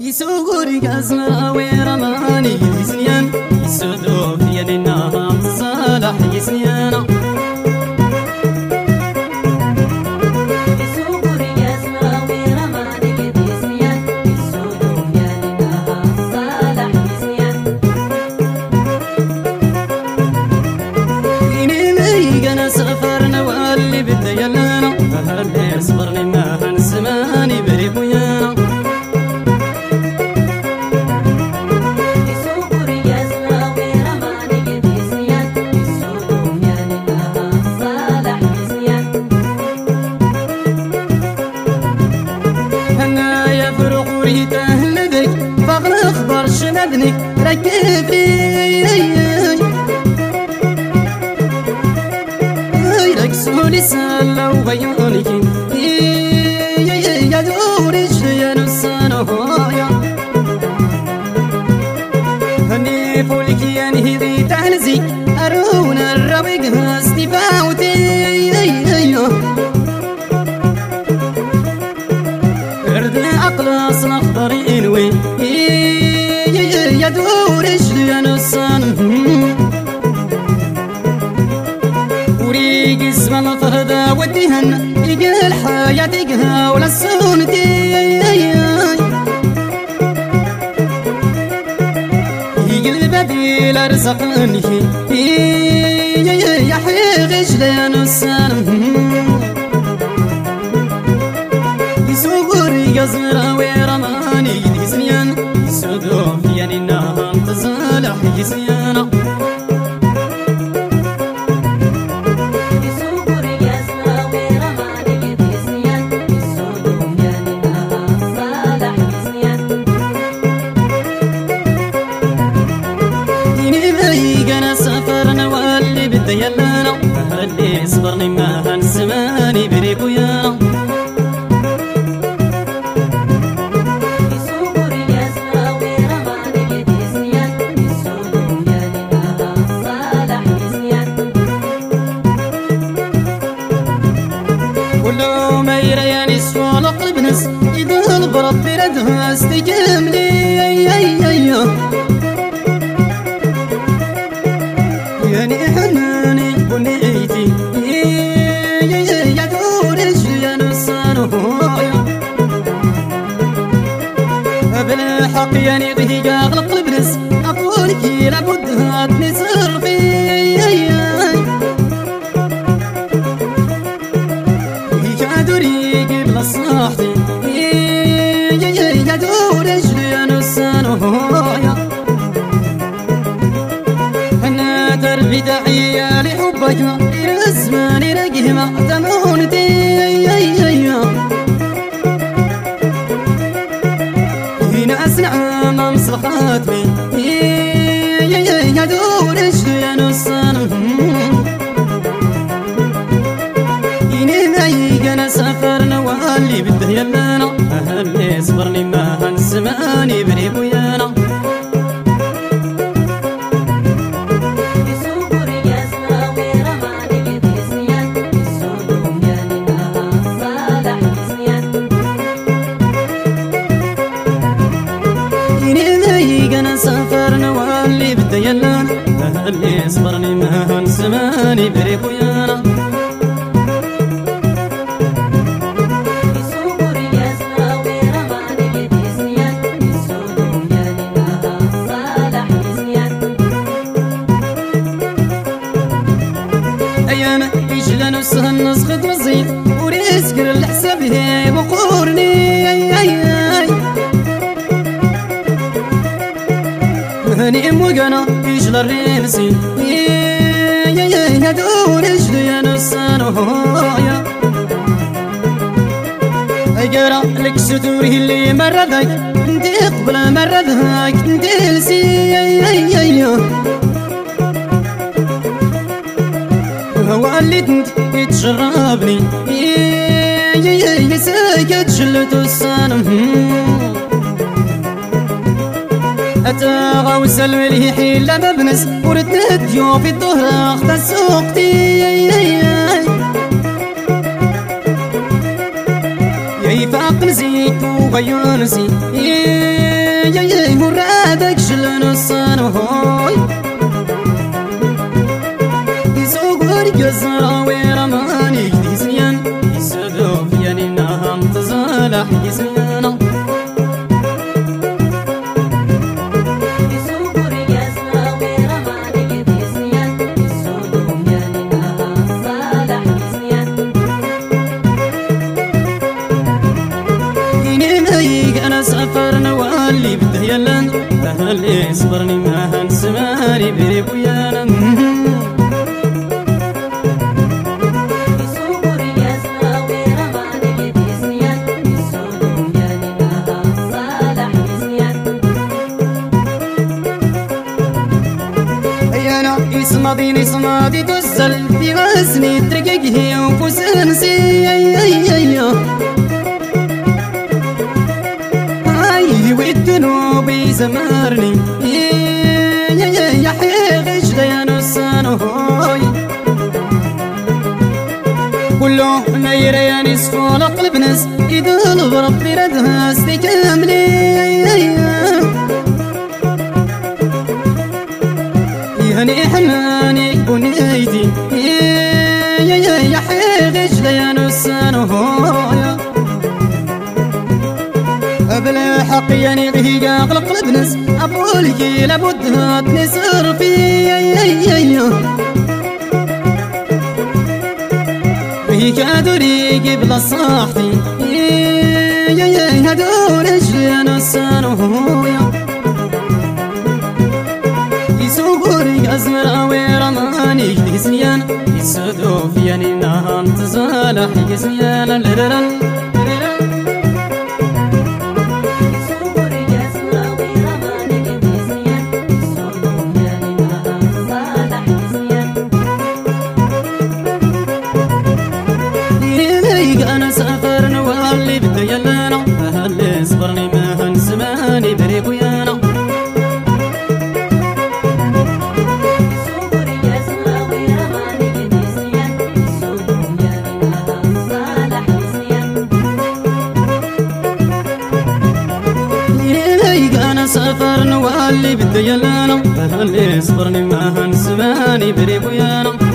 يسوغوري كازنا ويرماني يسنيان يسودو في يدنا صالح يسنيانا سفرنا واللي بدا يلانا هاللي صبرني ما هنسماني بريك ويانا يسوقوا رياسنا ويرماني قد يسيان يسوقوا يالنا صالح يسيان هنا يفرق ريته لديك فغل اخبر شندني ركب سولي سالا وغيونك يا دوري يا نسانا هايا هني فولك يا نهيدي تهلزي أرونا الربيق هستي فاوتي اردنا أقلاص الأخضر إنوي يا دوري يا نسانا وريق اسم الفهد وديهن يقل حياتك ولا السونتي يقل بديل ارزقني يا حيغش لين السنة يسوق ريقزر ويرماني يسنيان يسودو في يننا تزالح يسنيانا سفرنا واللي بدا يلانا اللي صبرني ما هنسماني بريك ويانا يسوقوا رياسنا ويرماني قد يسيان يسوقوا يالنا صالح يسيان ولو ما يرياني سوال قلب نس إذا البرد بردها استجملي يعني حناني بنيتي يا دورش يا نسانو بالحق يعني ضيقا غلق البنس أقول كي لابد هاتني صرفي يا دوري قبل صاحتي يا دورش يا نسانو دربي داعية لحبك الزمان رقيمة تمونتي هنا أسرع من صخاتي يا دورش يا نصان إني مايقنا سافرنا واللي بده يلانا أهلي صبرني ما هنسماني بريك ويانا سافرنا واللي بدا يلانا اللي صبرني ما هنسماني بريك ويانا يسوقوا رياسنا ويرماني قد يسيان يسوقوا يالنا صالح يسيان أيانا يجلى نفسها النسخة وزيد وريسكر الحساب هي بقورني هني موقنا يجلى الرينسي يا دورش يا نسانو أقرأ لك ستوري اللي مردك انت قبل مردك انت لسي هو اللي انت يتشربني يساكت شلت السنم أتاغى وسلوي لي حيلة ببنس وردت ضيوف الظهر أخت سوقتي يفاق نسيت وغير نسيت مرادك شلون الصنوي يسوق الجزرة ويرماني يزين يسدوف يعني نهم تزالح يزينا أنا سافر نوالي بديلان أهلي صبرني ما هنسماني بريب ويانا اسمضيني صمادي تسل في غسني ترقيه وفسنسي ودنوبي زمرني يا حيغش ديان السنوي كله نيريان يسفول قلب ناس يدل بربي ردها استكملي يهني حناني بنيتي يا حيغش ديان السنوي بلا حق يعني غيقا قلق البنس أبولكي لابد تنسر في غيقا دوريكي بلا صاحتي هدول اجلين السنوية يسوقوري أزمر أوي رماني يزيان يسدوف يعني نهام تزالح يزيان الرلل أنا سافر نوالي بديلنا أهلي صبرني ما هنسماني بريب ويانا أنا سافر نوالي بديلنا أهلي صبرني ما هنسماني بريب ويانا